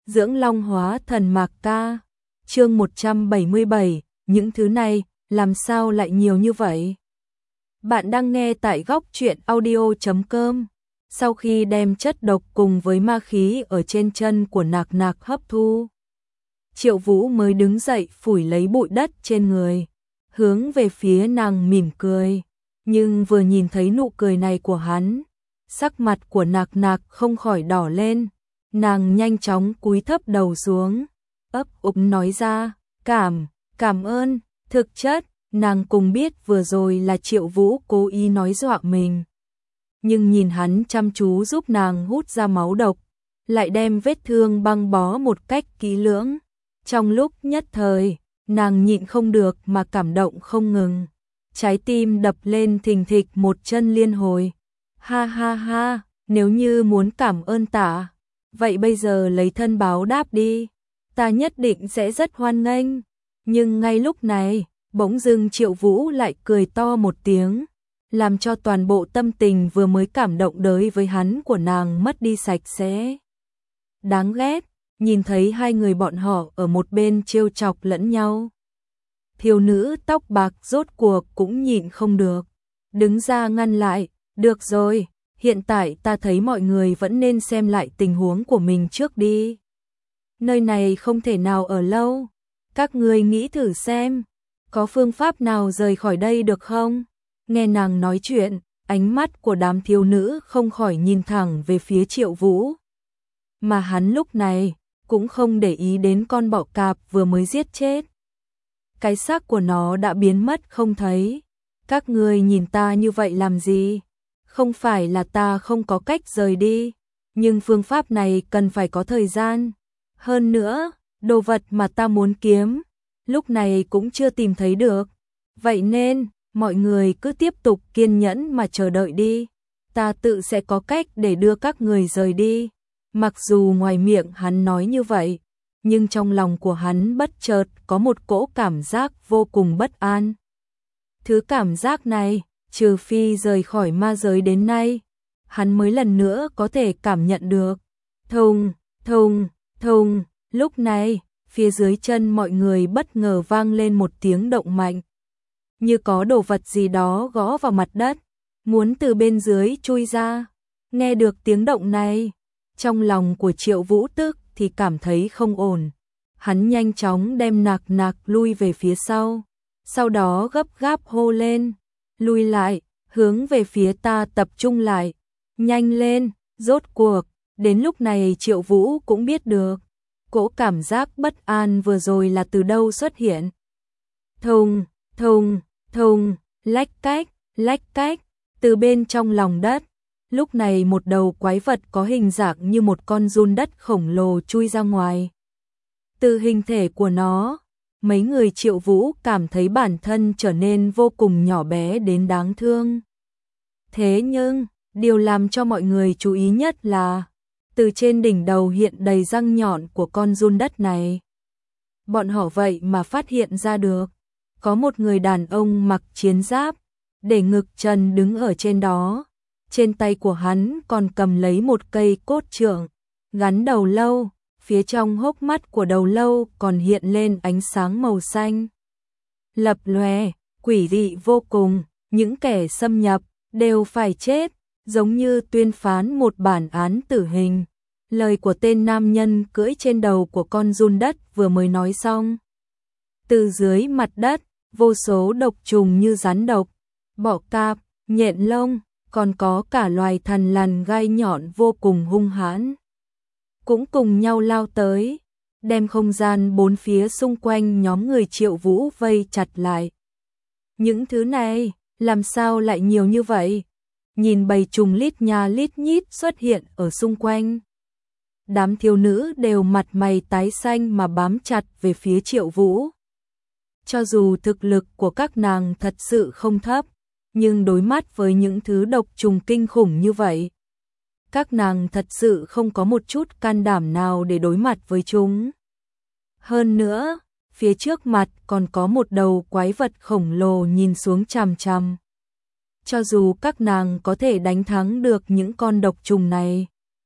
Dưỡng long hóa thần Mạc Ca. Chương 177, những thứ này làm sao lại nhiều như vậy? Bạn đang nghe tại góc truyện audio.com. Sau khi đem chất độc cùng với ma khí ở trên chân của Nạc Nạc hấp thu, Triệu Vũ mới đứng dậy phủi lấy bụi đất trên người, hướng về phía nàng mỉm cười. Nhưng vừa nhìn thấy nụ cười này của hắn, sắc mặt của Nạc Nạc không khỏi đỏ lên. Nàng nhanh chóng cúi thấp đầu xuống, ấp úng nói ra, cảm ơn. Thực chất, nàng cùng biết vừa rồi là Triệu Vũ cố ý nói dọa mình. Nhưng nhìn hắn chăm chú giúp nàng hút ra máu độc, lại đem vết thương băng bó một cách kỹ lưỡng. Trong lúc nhất thời, nàng nhịn không được mà cảm động không ngừng. Trái tim đập lên thình thịch một chân liên hồi. Ha ha ha, nếu như muốn cảm ơn ta, vậy bây giờ lấy thân báo đáp đi, ta nhất định sẽ rất hoan nghênh. Nhưng ngay lúc này, bỗng dưng Triệu Vũ lại cười to một tiếng, làm cho toàn bộ tâm tình vừa mới cảm động đới với hắn của nàng mất đi sạch sẽ. Đáng ghét, nhìn thấy hai người bọn họ ở một bên trêu chọc lẫn nhau. Thiếu nữ tóc bạc rốt cuộc cũng nhịn không được, đứng ra ngăn lại, được rồi. Hiện tại ta thấy mọi người vẫn nên xem lại tình huống của mình trước đi. Nơi này không thể nào ở lâu. Các ngươi nghĩ thử xem, có phương pháp nào rời khỏi đây được không? Nghe nàng nói chuyện, ánh mắt của đám thiếu nữ không khỏi nhìn thẳng về phía Triệu Vũ. Mà hắn lúc này cũng không để ý đến con bọ cạp vừa mới giết chết. Cái xác của nó đã biến mất không thấy. Các ngươi nhìn ta như vậy làm gì? Không phải là ta không có cách rời đi, nhưng phương pháp này cần phải có thời gian. Hơn nữa, đồ vật mà ta muốn kiếm, lúc này cũng chưa tìm thấy được. Vậy nên, mọi người cứ tiếp tục kiên nhẫn mà chờ đợi đi. Ta tự sẽ có cách để đưa các người rời đi. Mặc dù ngoài miệng hắn nói như vậy, nhưng trong lòng của hắn bất chợt có một cỗ cảm giác vô cùng bất an. Thứ cảm giác này, trừ phi rời khỏi ma giới đến nay, hắn mới lần nữa có thể cảm nhận được. Thùng, thùng, thùng, lúc này, phía dưới chân mọi người bất ngờ vang lên một tiếng động mạnh. Như có đồ vật gì đó gõ vào mặt đất, muốn từ bên dưới chui ra. Nghe được tiếng động này, trong lòng của Triệu Vũ tức thì cảm thấy không ổn. Hắn nhanh chóng đem Nạc Nạc lui về phía sau đó gấp gáp hô lên. Lui lại, hướng về phía ta tập trung lại, nhanh lên. Rốt cuộc, đến lúc này Triệu Vũ cũng biết được, cỗ cảm giác bất an vừa rồi là từ đâu xuất hiện. Thùng, thùng, thùng, lách cách, từ bên trong lòng đất, lúc này một đầu quái vật có hình dạng như một con giun đất khổng lồ chui ra ngoài. Từ hình thể của nó, mấy người Triệu Vũ cảm thấy bản thân trở nên vô cùng nhỏ bé đến đáng thương. Thế nhưng, điều làm cho mọi người chú ý nhất là, từ trên đỉnh đầu hiện đầy răng nhọn của con giun đất này. Bọn họ vậy mà phát hiện ra được, có một người đàn ông mặc chiến giáp, để ngực trần đứng ở trên đó. Trên tay của hắn còn cầm lấy một cây cốt trượng, gắn đầu lâu. Phía trong hốc mắt của đầu lâu còn hiện lên ánh sáng màu xanh lập lòe, quỷ dị vô cùng. Những kẻ xâm nhập đều phải chết, giống như tuyên phán một bản án tử hình. Lời của tên nam nhân cưỡi trên đầu của con giun đất vừa mới nói xong, từ dưới mặt đất, vô số độc trùng như rắn độc, bọ cạp, nhện lông, còn có cả loài thằn lằn gai nhọn vô cùng hung hãn, cũng cùng nhau lao tới, đem không gian bốn phía xung quanh nhóm người Triệu Vũ vây chặt lại. Những thứ này, làm sao lại nhiều như vậy? Nhìn bầy trùng lít nha lít nhít xuất hiện ở xung quanh. Đám thiếu nữ đều mặt mày tái xanh mà bám chặt về phía Triệu Vũ. Cho dù thực lực của các nàng thật sự không thấp, nhưng đối mặt với những thứ độc trùng kinh khủng như vậy, các nàng thật sự không có một chút can đảm nào để đối mặt với chúng. Hơn nữa, phía trước mặt còn có một đầu quái vật khổng lồ nhìn xuống chằm chằm. Cho dù các nàng có thể đánh thắng được những con độc trùng này,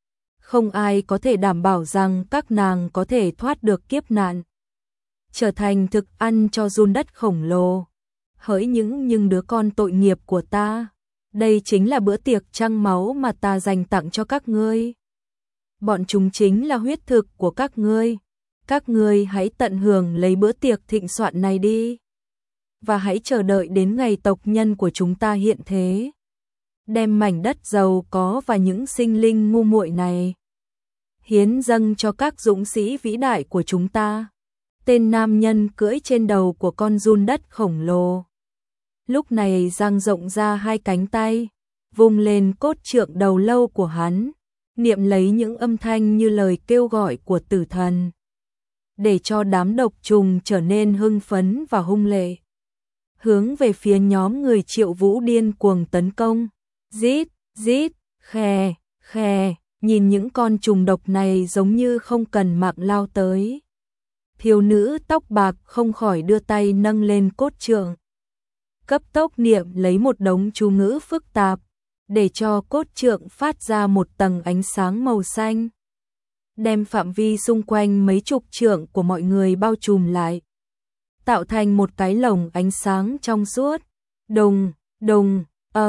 Không ai có thể đảm bảo rằng các nàng có thể thoát được kiếp nạn, trở thành thực ăn cho giun đất khổng lồ. Hỡi những đứa con tội nghiệp của ta, đây chính là bữa tiệc trăng máu mà ta dành tặng cho các ngươi. Bọn chúng chính là huyết thực của các ngươi. Các ngươi hãy tận hưởng lấy bữa tiệc thịnh soạn này đi. Và hãy chờ đợi đến ngày tộc nhân của chúng ta hiện thế. Đem mảnh đất giàu có và những sinh linh ngu muội này hiến dâng cho các dũng sĩ vĩ đại của chúng ta. Tên nam nhân cưỡi trên đầu của con giun đất khổng lồ lúc này dang rộng ra hai cánh tay, vung lên cốt trượng đầu lâu của hắn, niệm lấy những âm thanh như lời kêu gọi của tử thần, để cho đám độc trùng trở nên hưng phấn và hung lệ, hướng về phía nhóm người Triệu Vũ điên cuồng tấn công. Rít, rít, khè, khè, nhìn những con trùng độc này giống như không cần mạng lao tới. Thiếu nữ tóc bạc không khỏi đưa tay nâng lên cốt trượng, cấp tốc niệm lấy một đống chú ngữ phức tạp, để cho cốt trượng phát ra một tầng ánh sáng màu xanh, đem phạm vi xung quanh mấy chục trượng của mọi người bao trùm lại, tạo thành một cái lồng ánh sáng trong suốt. Đùng, đùng,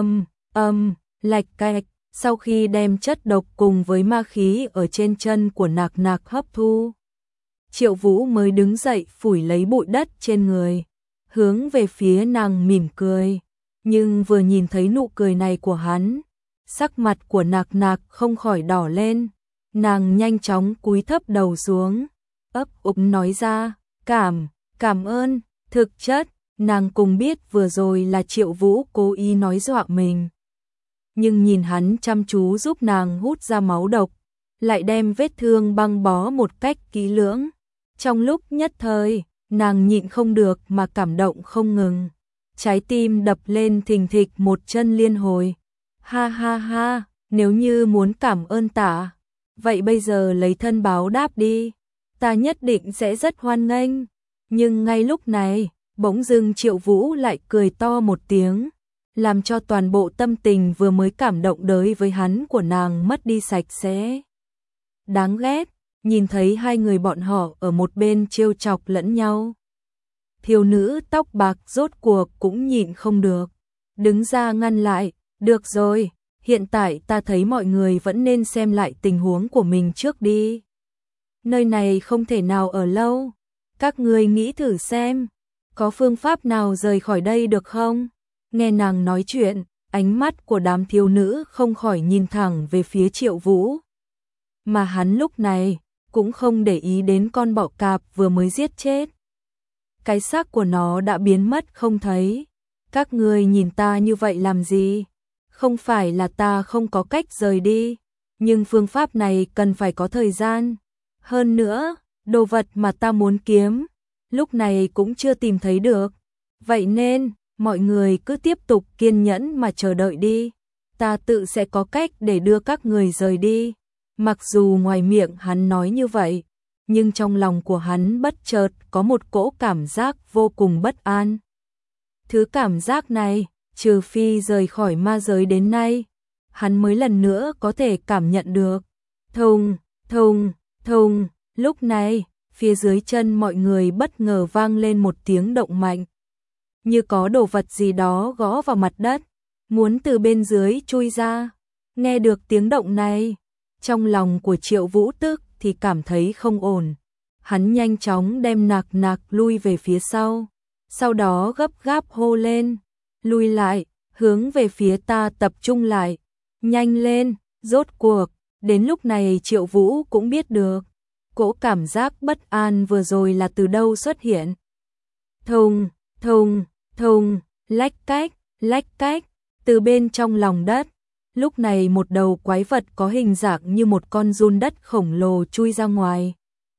lạch cạch. Sau khi đem chất độc cùng với ma khí ở trên chân của Nạc Nạc hấp thu, Triệu Vũ mới đứng dậy phủi lấy bụi đất trên người, hướng về phía nàng mỉm cười. Nhưng vừa nhìn thấy nụ cười này của hắn, sắc mặt của Nạc Nạc không khỏi đỏ lên. Nàng nhanh chóng cúi thấp đầu xuống, ấp úng nói ra, cảm ơn. Thực chất, nàng cùng biết vừa rồi là Triệu Vũ cố ý nói dọa mình. Nhưng nhìn hắn chăm chú giúp nàng hút ra máu độc, lại đem vết thương băng bó một cách kỹ lưỡng. Trong lúc nhất thời, nàng nhịn không được mà cảm động không ngừng. Trái tim đập lên thình thịch một chân liên hồi. Ha ha ha, nếu như muốn cảm ơn ta, vậy bây giờ lấy thân báo đáp đi. Ta nhất định sẽ rất hoan nghênh. Nhưng ngay lúc này, bỗng dưng Triệu Vũ lại cười to một tiếng, làm cho toàn bộ tâm tình vừa mới cảm động đới với hắn của nàng mất đi sạch sẽ. Đáng ghét, nhìn thấy hai người bọn họ ở một bên trêu chọc lẫn nhau. Thiếu nữ tóc bạc rốt cuộc cũng nhịn không được, đứng ra ngăn lại. Được rồi, hiện tại ta thấy mọi người vẫn nên xem lại tình huống của mình trước đi. Nơi này không thể nào ở lâu. Các ngươi nghĩ thử xem, có phương pháp nào rời khỏi đây được không? Nghe nàng nói chuyện, ánh mắt của đám thiếu nữ không khỏi nhìn thẳng về phía Triệu Vũ. Mà hắn lúc này cũng không để ý đến con bọ cạp vừa mới giết chết. Cái xác của nó đã biến mất không thấy. Các ngươi nhìn ta như vậy làm gì? Không phải là ta không có cách rời đi, nhưng phương pháp này cần phải có thời gian. Hơn nữa, đồ vật mà ta muốn kiếm, lúc này cũng chưa tìm thấy được. Vậy nên, mọi người cứ tiếp tục kiên nhẫn mà chờ đợi đi. Ta tự sẽ có cách để đưa các người rời đi. Mặc dù ngoài miệng hắn nói như vậy, nhưng trong lòng của hắn bất chợt có một cỗ cảm giác vô cùng bất an. Thứ cảm giác này, trừ phi rời khỏi ma giới đến nay, hắn mới lần nữa có thể cảm nhận được. Thùng, thùng, thùng, lúc này, phía dưới chân mọi người bất ngờ vang lên một tiếng động mạnh. Như có đồ vật gì đó gõ vào mặt đất, muốn từ bên dưới chui ra. Nghe được tiếng động này, trong lòng của Triệu Vũ tức thì cảm thấy không ổn. Hắn nhanh chóng đem Nạc Nạc lui về phía sau đó gấp gáp hô lên, lui lại, hướng về phía ta tập trung lại, nhanh lên. Rốt cuộc, đến lúc này Triệu Vũ cũng biết được, cỗ cảm giác bất an vừa rồi là từ đâu xuất hiện. Thùng, thùng, thùng, lách cách, từ bên trong lòng đất. Lúc này một đầu quái vật có hình dạng như một con giun đất khổng lồ chui ra ngoài.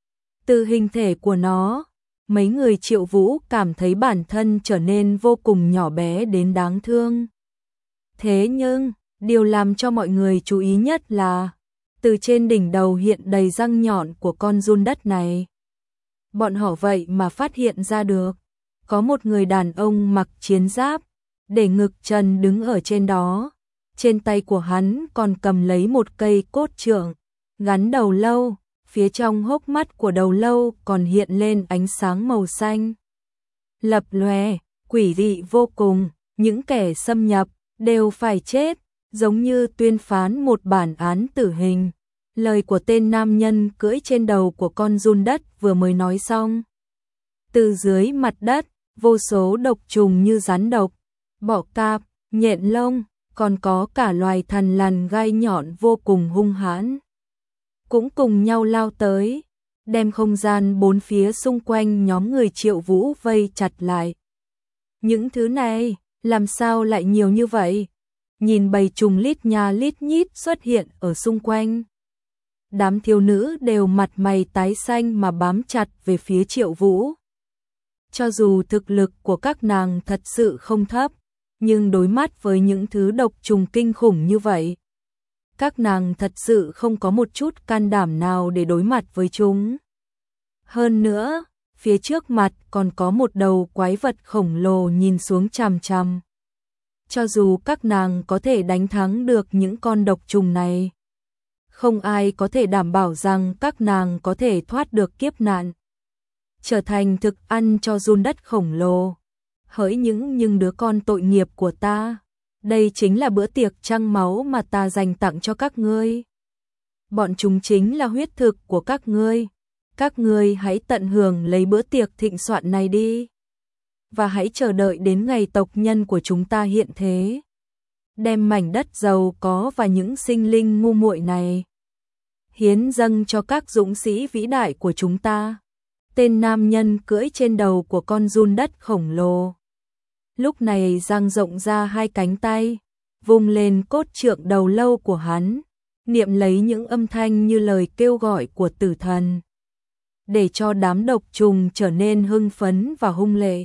Từ hình thể của nó, mấy người Triệu Vũ cảm thấy bản thân trở nên vô cùng nhỏ bé đến đáng thương. Thế nhưng, điều làm cho mọi người chú ý nhất là, từ trên đỉnh đầu hiện đầy răng nhọn của con giun đất này. Bọn họ vậy mà phát hiện ra được, có một người đàn ông mặc chiến giáp, để ngực trần đứng ở trên đó. Trên tay của hắn còn cầm lấy một cây cốt trượng, gắn đầu lâu, phía trong hốc mắt của đầu lâu còn hiện lên ánh sáng màu xanh. Lập lòe, quỷ dị vô cùng, những kẻ xâm nhập đều phải chết, giống như tuyên phán một bản án tử hình. Lời của tên nam nhân cưỡi trên đầu của con giun đất vừa mới nói xong. Từ dưới mặt đất, vô số độc trùng như rắn độc, bọ cạp, nhện lông, còn có cả loài thằn lằn gai nhọn vô cùng hung hãn, cũng cùng nhau lao tới, đem không gian bốn phía xung quanh nhóm người Triệu Vũ vây chặt lại. Những thứ này, làm sao lại nhiều như vậy? Nhìn bầy trùng lít nha lít nhít xuất hiện ở xung quanh. Đám thiếu nữ đều mặt mày tái xanh mà bám chặt về phía Triệu Vũ. Cho dù thực lực của các nàng thật sự không thấp, nhưng đối mặt với những thứ độc trùng kinh khủng như vậy, các nàng thật sự không có một chút can đảm nào để đối mặt với chúng. Hơn nữa, phía trước mặt còn có một đầu quái vật khổng lồ nhìn xuống chằm chằm. Cho dù các nàng có thể đánh thắng được những con độc trùng này, không ai có thể đảm bảo rằng các nàng có thể thoát được kiếp nạn, trở thành thực ăn cho giun đất khổng lồ. Hỡi những đứa con tội nghiệp của ta, đây chính là bữa tiệc trăng máu mà ta dành tặng cho các ngươi. Bọn chúng chính là huyết thực của các ngươi hãy tận hưởng lấy bữa tiệc thịnh soạn này đi. Và hãy chờ đợi đến ngày tộc nhân của chúng ta hiện thế, đem mảnh đất giàu có và những sinh linh ngu muội này hiến dâng cho các dũng sĩ vĩ đại của chúng ta. Tên nam nhân cưỡi trên đầu của con giun đất khổng lồ lúc này dang rộng ra hai cánh tay, vung lên cốt trượng đầu lâu của hắn, niệm lấy những âm thanh như lời kêu gọi của tử thần, để cho đám độc trùng trở nên hưng phấn và hung lệ,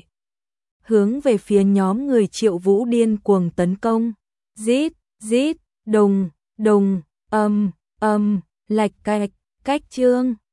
hướng về phía nhóm người Triệu Vũ điên cuồng tấn công. Rít, rít, đùng, đùng, lạch cạch, cách chương.